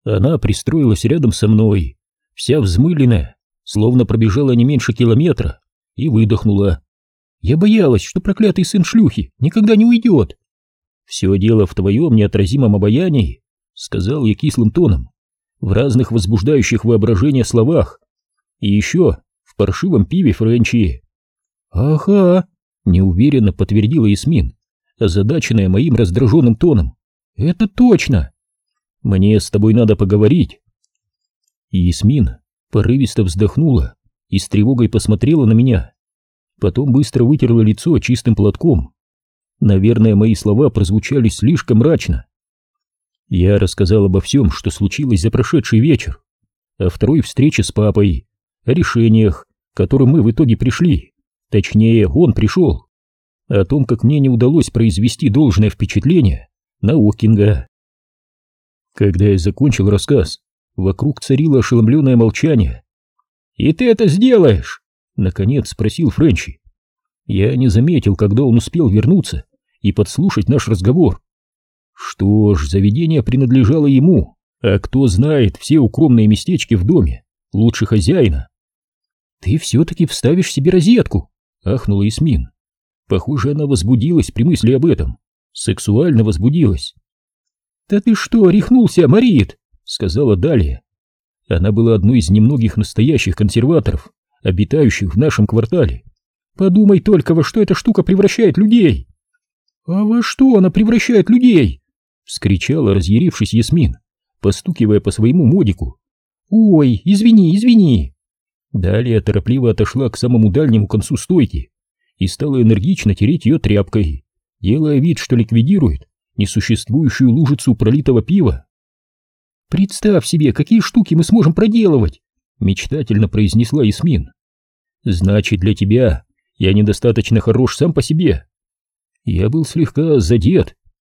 Она пристроилась рядом со мной, вся взмыленная, словно пробежала не меньше километра, и выдохнула. Я боялась, что проклятый сын шлюхи никогда не уйдет. «Все дело в твоем неотразимом обаянии», — сказал я кислым тоном, «в разных возбуждающих воображение словах. И еще в паршивом пиве Френчи». «Ага», — неуверенно подтвердила Ясмин, озадаченная моим раздраженным тоном. «Это точно». «Мне с тобой надо поговорить». И Ясмин порывисто вздохнула и с тревогой посмотрела на меня. Потом быстро вытерла лицо чистым платком. Наверное, мои слова прозвучали слишком мрачно. Я рассказал обо всем, что случилось за прошедший вечер, о второй встрече с папой, о решениях, к которым мы в итоге пришли, точнее, он пришел, о том, как мне не удалось произвести должное впечатление на Окинга. Когда я закончил рассказ, вокруг царило ошеломленное молчание. «И ты это сделаешь?» — наконец спросил Френчи. Я не заметил, когда он успел вернуться и подслушать наш разговор. Что ж, заведение принадлежало ему, а кто знает все укромные местечки в доме лучше хозяина. «Ты все-таки вставишь себе розетку!» — ахнула Ясмин. Похоже, она возбудилась при мысли об этом, сексуально возбудилась. «Да ты что, рехнулся, Марит?» — сказала Далия. Она была одной из немногих настоящих консерваторов, обитающих в нашем квартале. «Подумай только, во что эта штука превращает людей!» «А во что она превращает людей?» — вскричала, разъярившись Ясмин, постукивая по своему модику. «Ой, извини, извини!» Далее торопливо отошла к самому дальнему концу стойки и стала энергично тереть ее тряпкой, делая вид, что ликвидирует несуществующую лужицу пролитого пива. «Представь себе, какие штуки мы сможем проделывать!» — мечтательно произнесла Ясмин. «Значит, для тебя я недостаточно хорош сам по себе». Я был слегка задет.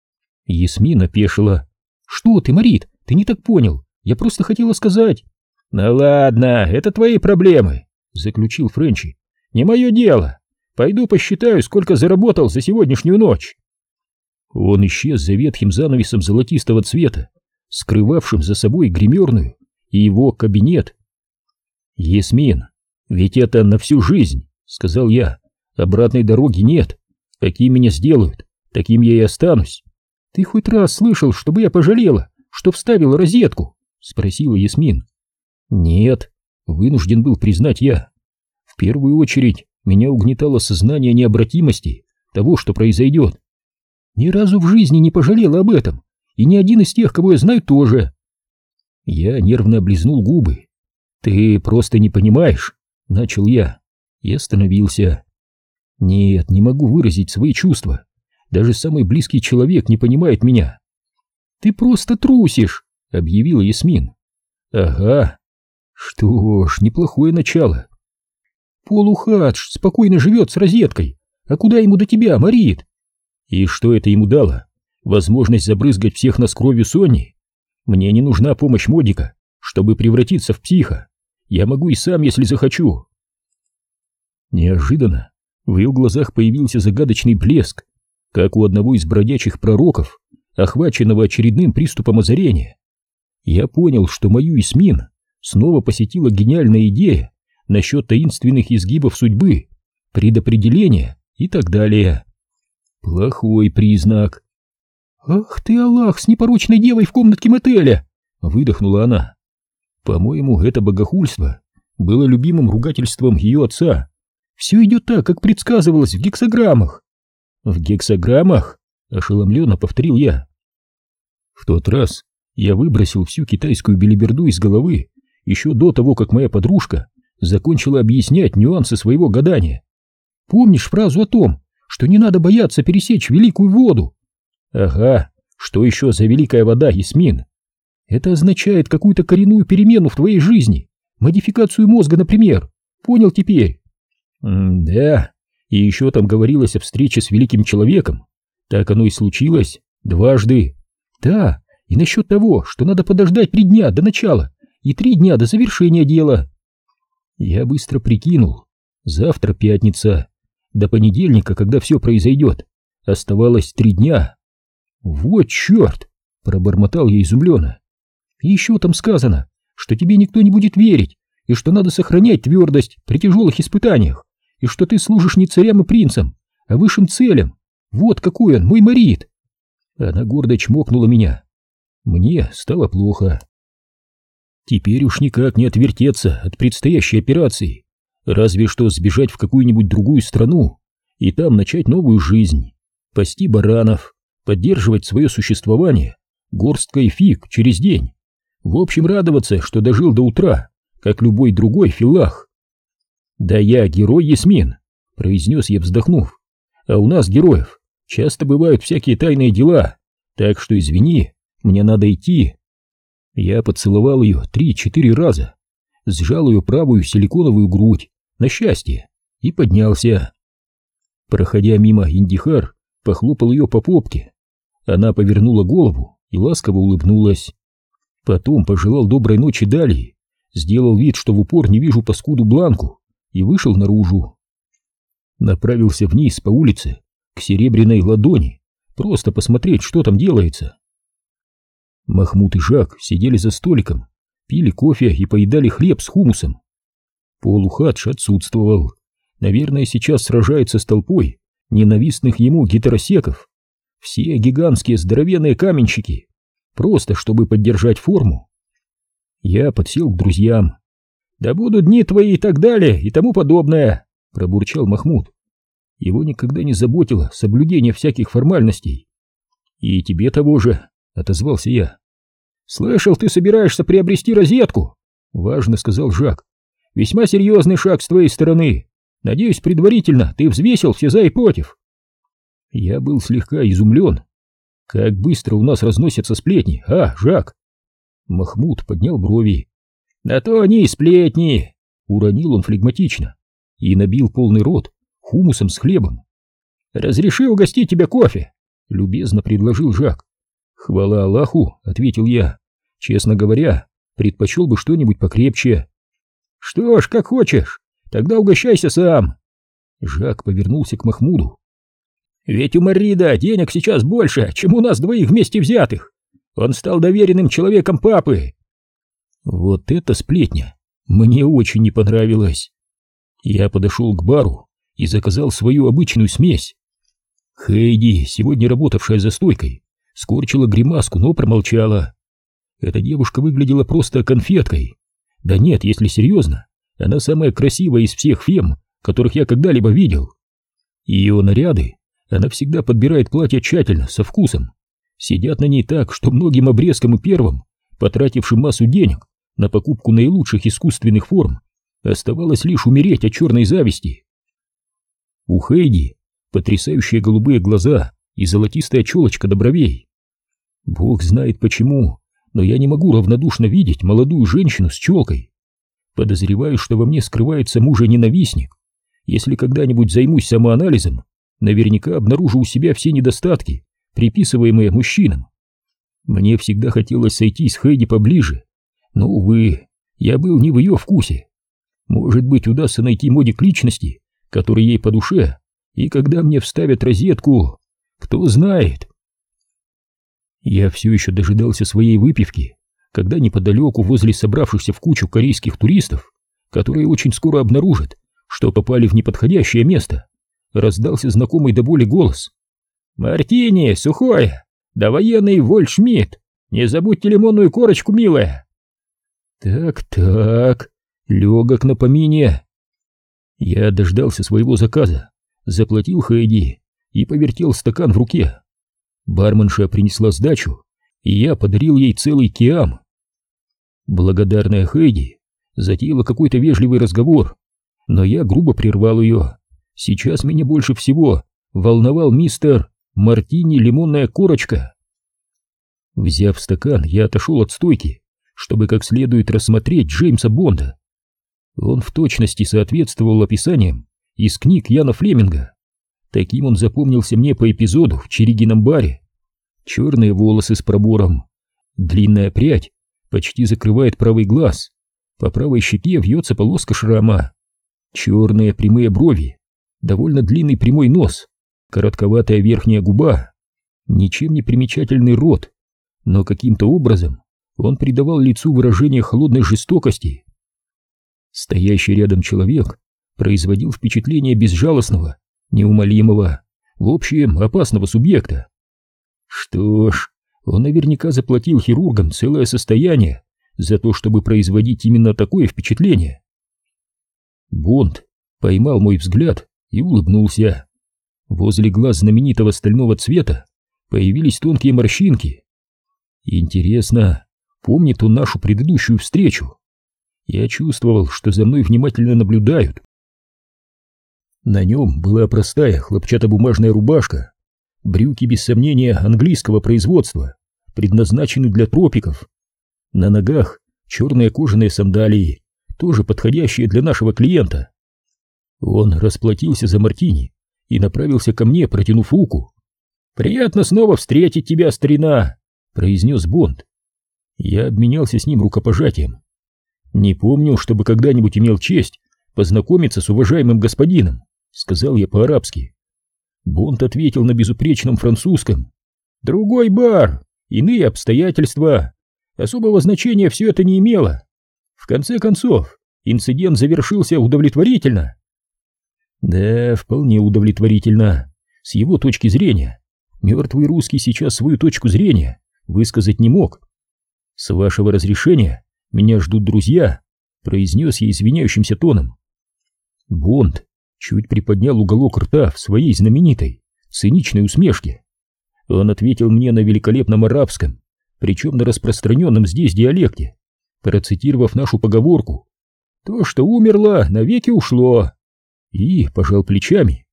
Ясмин опешила. «Что ты, Марит, ты не так понял. Я просто хотела сказать...» «Ну ладно, это твои проблемы», — заключил Френчи. «Не мое дело. Пойду посчитаю, сколько заработал за сегодняшнюю ночь». Он исчез за ветхим занавесом золотистого цвета, скрывавшим за собой гримерную и его кабинет. «Ясмин, ведь это на всю жизнь», — сказал я. «Обратной дороги нет. Каким меня сделают, таким я и останусь». «Ты хоть раз слышал, чтобы я пожалела, что вставила розетку?» — спросила Ясмин. «Нет», — вынужден был признать я. «В первую очередь меня угнетало сознание необратимости того, что произойдет. Ни разу в жизни не пожалела об этом, и ни один из тех, кого я знаю, тоже». Я нервно облизнул губы. «Ты просто не понимаешь», — начал я, и остановился. «Нет, не могу выразить свои чувства. Даже самый близкий человек не понимает меня». «Ты просто трусишь», — объявила Ясмин. «Ага. Что ж, неплохое начало». «Полухадж спокойно живет с розеткой. А куда ему до тебя, Марит?» «И что это ему дало? Возможность забрызгать всех нас кровью Сонни? Мне не нужна помощь Модика, чтобы превратиться в психа. Я могу и сам, если захочу». Неожиданно в ее глазах появился загадочный блеск, как у одного из бродячих пророков, охваченного очередным приступом озарения. Я понял, что мою Ясмин снова посетила гениальная идея насчет таинственных изгибов судьбы, предопределения и так далее. Плохой признак. «Ах ты, Аллах, с непорочной девой в комнатке мотеля!» — выдохнула она. По-моему, это богохульство было любимым ругательством ее отца. «Все идет так, как предсказывалось в гексаграммах». «В гексаграммах?» — ошеломленно повторил я. В тот раз я выбросил всю китайскую белиберду из головы еще до того, как моя подружка закончила объяснять нюансы своего гадания. «Помнишь фразу о том, что не надо бояться пересечь великую воду?» «Ага, что еще за великая вода, Ясмин?» «Это означает какую-то коренную перемену в твоей жизни, модификацию мозга, например. Понял теперь?» «Да, и еще там говорилось о встрече с великим человеком. Так оно и случилось дважды. Да, и насчет того, что надо подождать 3 дня до начала и 3 дня до завершения дела». Я быстро прикинул. Завтра пятница. До понедельника, когда все произойдет, оставалось 3 дня. «Вот черт!» — пробормотал я изумленно. И еще там сказано, что тебе никто не будет верить, и что надо сохранять твердость при тяжелых испытаниях, и что ты служишь не царям и принцам, а высшим целям. Вот какой он, мой Марит!» Она гордо чмокнула меня. Мне стало плохо. Теперь уж никак не отвертеться от предстоящей операции, разве что сбежать в какую-нибудь другую страну и там начать новую жизнь, пасти баранов, поддерживать свое существование горсткой фиг через день. В общем, радоваться, что дожил до утра, как любой другой филлах. «Да я герой, Ясмин», — произнес я, вздохнув. «А у нас, героев, часто бывают всякие тайные дела, так что извини, мне надо идти». Я поцеловал ее 3-4 раза, сжал ее правую силиконовую грудь, на счастье, и поднялся. Проходя мимо Индихар, похлопал ее по попке. Она повернула голову и ласково улыбнулась. Потом пожелал доброй ночи Далии, сделал вид, что в упор не вижу паскуду Бланку, и вышел наружу. Направился вниз по улице, к серебряной ладони, просто посмотреть, что там делается. Махмуд и Жак сидели за столиком, пили кофе и поедали хлеб с хумусом. Полухадж отсутствовал. Наверное, сейчас сражается с толпой ненавистных ему гетеросеков. Все гигантские здоровенные каменщики, просто чтобы поддержать форму. Я подсел к друзьям. «Да будут дни твои» и так далее, и тому подобное, пробурчал Махмуд. Его никогда не заботило соблюдение всяких формальностей. «И тебе того же», — отозвался я. «Слышал, ты собираешься приобрести розетку», — важно сказал Жак. «Весьма серьезный шаг с твоей стороны. Надеюсь, предварительно ты взвесил все за и против». Я был слегка изумлен. Как быстро у нас разносятся сплетни, а, Жак? Махмуд поднял брови. «Да то они и сплетни», — уронил он флегматично и набил полный рот хумусом с хлебом. «Разреши угостить тебя кофе», — любезно предложил Жак. «Хвала Аллаху», — ответил я. «Честно говоря, предпочел бы что-нибудь покрепче». «Что ж, как хочешь, тогда угощайся сам». Жак повернулся к Махмуду. «Ведь у Марида денег сейчас больше, чем у нас двоих вместе взятых. Он стал доверенным человеком папы». Вот эта сплетня мне очень не понравилась. Я подошел к бару и заказал свою обычную смесь. Хейди, сегодня работавшая за стойкой, скорчила гримаску, но промолчала. Эта девушка выглядела просто конфеткой. Да нет, если серьезно, она самая красивая из всех фем, которых я когда-либо видел. Ее наряды, она всегда подбирает платья тщательно, со вкусом. Сидят на ней так, что многим обрезкам и первым, потратившим массу денег на покупку наилучших искусственных форм, оставалось лишь умереть от черной зависти. У Хейди потрясающие голубые глаза и золотистая челочка до бровей. Бог знает почему, но я не могу равнодушно видеть молодую женщину с челкой. Подозреваю, что во мне скрывается мужа-ненавистник. Если когда-нибудь займусь самоанализом, наверняка обнаружу у себя все недостатки, приписываемые мужчинам. Мне всегда хотелось сойти с Хейди поближе, но, увы, я был не в ее вкусе. Может быть, удастся найти модик личности, который ей по душе, и когда мне вставят розетку, кто знает. Я все еще дожидался своей выпивки, когда неподалеку, возле собравшихся в кучу корейских туристов, которые очень скоро обнаружат, что попали в неподходящее место, раздался знакомый до боли голос. «Мартини, сухое, да военный Вольшмидт, не забудьте лимонную корочку, милая». Так, легок на помине. Я дождался своего заказа, заплатил Хейди и повертел стакан в руке. Барменша принесла сдачу, и я подарил ей целый киам. Благодарная Хейди затеяла какой-то вежливый разговор, но я грубо прервал ее. Сейчас меня больше всего волновал мистер Мартини лимонная корочка. Взяв стакан, я отошел от стойки, чтобы как следует рассмотреть Джеймса Бонда. Он в точности соответствовал описаниям из книг Яна Флеминга. Таким он запомнился мне по эпизоду в Черегином баре. Черные волосы с пробором, длинная прядь почти закрывает правый глаз, по правой щеке вьется полоска шрама, черные прямые брови, довольно длинный прямой нос, коротковатая верхняя губа, ничем не примечательный рот, но каким-то образом Он придавал лицу выражение холодной жестокости. Стоящий рядом человек производил впечатление безжалостного, неумолимого, в общем, опасного субъекта. Что ж, он наверняка заплатил хирургам целое состояние за то, чтобы производить именно такое впечатление. Бонд поймал мой взгляд и улыбнулся. Возле глаз знаменитого стального цвета появились тонкие морщинки. Интересно, помнит он нашу предыдущую встречу? Я чувствовал, что за мной внимательно наблюдают. На нем была простая хлопчатобумажная рубашка, брюки, без сомнения, английского производства, предназначены для тропиков. На ногах черные кожаные сандалии, тоже подходящие для нашего клиента. Он расплатился за мартини и направился ко мне, протянув руку. «Приятно снова встретить тебя, старина», — произнес Бонд. Я обменялся с ним рукопожатием. «Не помню, чтобы когда-нибудь имел честь познакомиться с уважаемым господином», — сказал я по-арабски. Бонд ответил на безупречном французском. «Другой бар, иные обстоятельства. Особого значения все это не имело. В конце концов, инцидент завершился удовлетворительно». Да, вполне удовлетворительно. С его точки зрения, мертвый русский сейчас свою точку зрения высказать не мог. «С вашего разрешения меня ждут друзья», — произнес я извиняющимся тоном. Бонд чуть приподнял уголок рта в своей знаменитой, циничной усмешке. Он ответил мне на великолепном арабском, причем на распространенном здесь диалекте, процитировав нашу поговорку «То, что умерло, навеки ушло», и пожал плечами.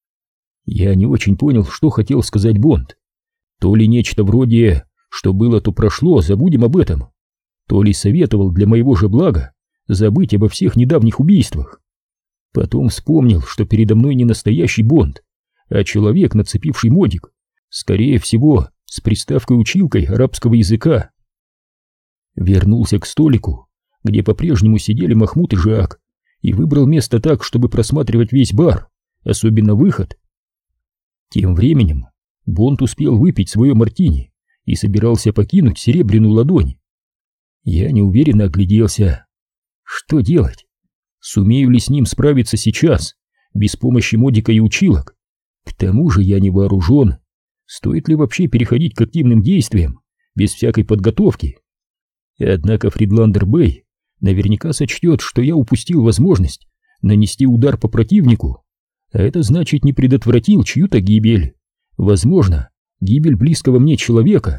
Я не очень понял, что хотел сказать Бонд. То ли нечто вроде «что было, то прошло, забудем об этом», то ли советовал для моего же блага забыть обо всех недавних убийствах. Потом вспомнил, что передо мной не настоящий Бонд, а человек, нацепивший модик, скорее всего, с приставкой-училкой арабского языка. Вернулся к столику, где по-прежнему сидели Махмуд и Жак, и выбрал место так, чтобы просматривать весь бар, особенно выход. Тем временем Бонд успел выпить свое мартини и собирался покинуть серебряную ладонь. Я неуверенно огляделся. Что делать? Сумею ли с ним справиться сейчас, без помощи модика и училок? К тому же я не вооружен. Стоит ли вообще переходить к активным действиям, без всякой подготовки? Однако Фридландер Бэй наверняка сочтет, что я упустил возможность нанести удар по противнику, а это значит, не предотвратил чью-то гибель, возможно, гибель близкого мне человека.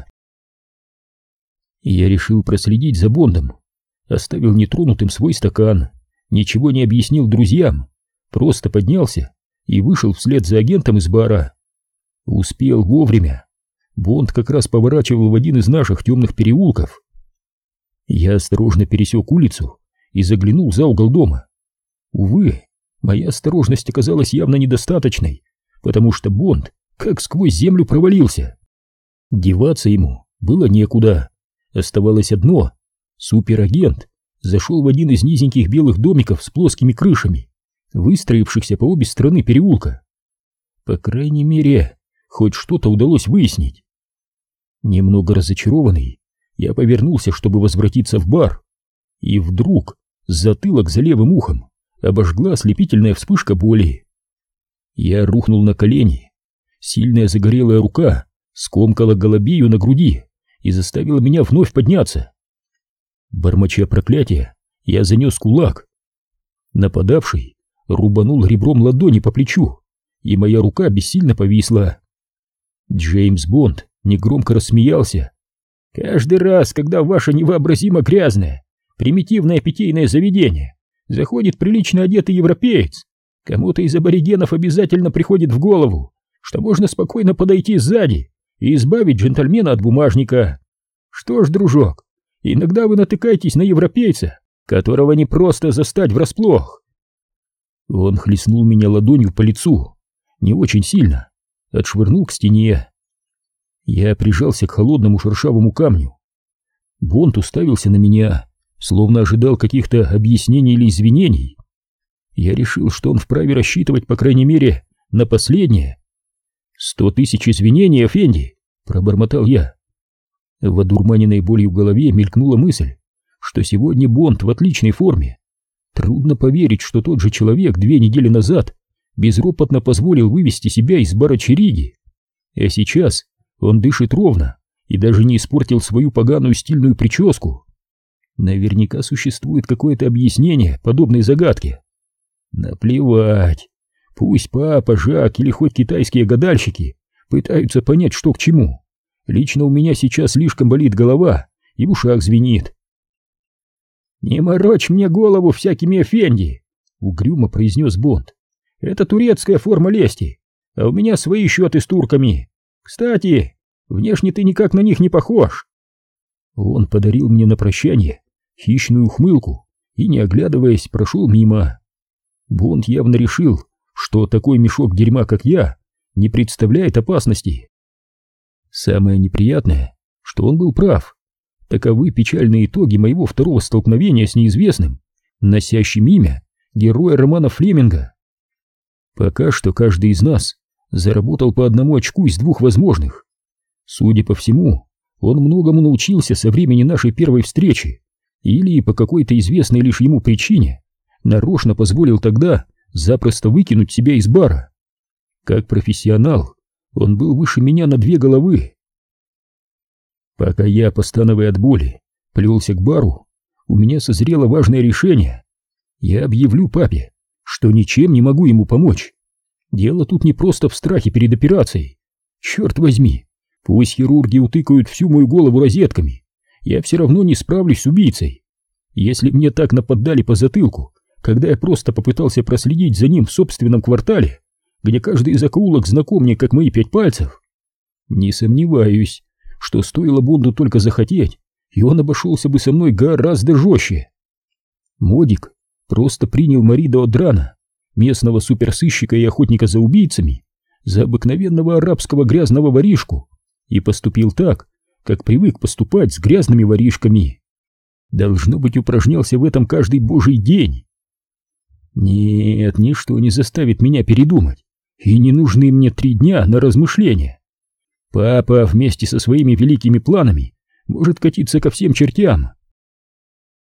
Я решил проследить за Бондом, оставил нетронутым свой стакан, ничего не объяснил друзьям, просто поднялся и вышел вслед за агентом из бара. Успел вовремя. Бонд как раз поворачивал в один из наших темных переулков. Я осторожно пересек улицу и заглянул за угол дома. Увы, моя осторожность оказалась явно недостаточной, потому что Бонд как сквозь землю провалился. Деваться ему было некуда. Оставалось одно — суперагент зашел в один из низеньких белых домиков с плоскими крышами, выстроившихся по обе стороны переулка. По крайней мере, хоть что-то удалось выяснить. Немного разочарованный, я повернулся, чтобы возвратиться в бар, и вдруг затылок за левым ухом обожгла ослепительная вспышка боли. Я рухнул на колени. Сильная загорелая рука скомкала голубею на груди и заставила меня вновь подняться. Бормоча проклятия, я занес кулак. Нападавший рубанул ребром ладони по плечу, и моя рука бессильно повисла. Джеймс Бонд негромко рассмеялся. «Каждый раз, когда в ваше невообразимо грязное, примитивное питейное заведение заходит прилично одетый европеец, кому-то из аборигенов обязательно приходит в голову, что можно спокойно подойти сзади и избавить джентльмена от бумажника. Что ж, дружок, иногда вы натыкаетесь на европейца, которого не просто застать врасплох». Он хлестнул меня ладонью по лицу, не очень сильно, отшвырнул к стене. Я прижался к холодному шершавому камню. Бонд уставился на меня, словно ожидал каких-то объяснений или извинений. Я решил, что он вправе рассчитывать, по крайней мере, на последнее. 100 000 извинений, Эфенди, пробормотал я. В одурманенной болью голове мелькнула мысль, что сегодня Бонд в отличной форме. Трудно поверить, что тот же человек 2 недели назад безропотно позволил вывести себя из бара Чериги. А сейчас он дышит ровно и даже не испортил свою поганую стильную прическу. Наверняка существует какое-то объяснение подобной загадке. Наплевать. Пусть папа, Жак или хоть китайские гадальщики пытаются понять, что к чему. Лично у меня сейчас слишком болит голова и в ушах звенит. «Не морочь мне голову всякими эфенди», — угрюмо произнес Бонд. «Это турецкая форма лести, а у меня свои счеты с турками. Кстати, внешне ты никак на них не похож». Он подарил мне на прощание хищную ухмылку и, не оглядываясь, прошел мимо. Бонд явно решил, что такой мешок дерьма, как я, не представляет опасности. Самое неприятное, что он был прав. Таковы печальные итоги моего второго столкновения с неизвестным, носящим имя героя романа Флеминга. Пока что каждый из нас заработал по 1 очку из 2 возможных. Судя по всему, он многому научился со времени нашей первой встречи, или по какой-то известной лишь ему причине нарочно позволил тогда запросто выкинуть себя из бара. Как профессионал, он был выше меня на 2 головы. Пока я, постановая от боли, плелся к бару, у меня созрело важное решение. Я объявлю папе, что ничем не могу ему помочь. Дело тут не просто в страхе перед операцией. Черт возьми, пусть хирурги утыкают всю мою голову розетками, я все равно не справлюсь с убийцей. Если мне так наподдали по затылку, когда я просто попытался проследить за ним в собственном квартале, где каждый закоулок знаком мне как мои 5 пальцев, не сомневаюсь, что стоило Бонду только захотеть, и он обошелся бы со мной гораздо жестче. Модик просто принял Маридо О'Драна, местного суперсыщика и охотника за убийцами, за обыкновенного арабского грязного воришку, и поступил так, как привык поступать с грязными воришками. Должно быть, упражнялся в этом каждый божий день. Нет, ничто не заставит меня передумать, и не нужны мне 3 дня на размышления. Папа вместе со своими великими планами может катиться ко всем чертям,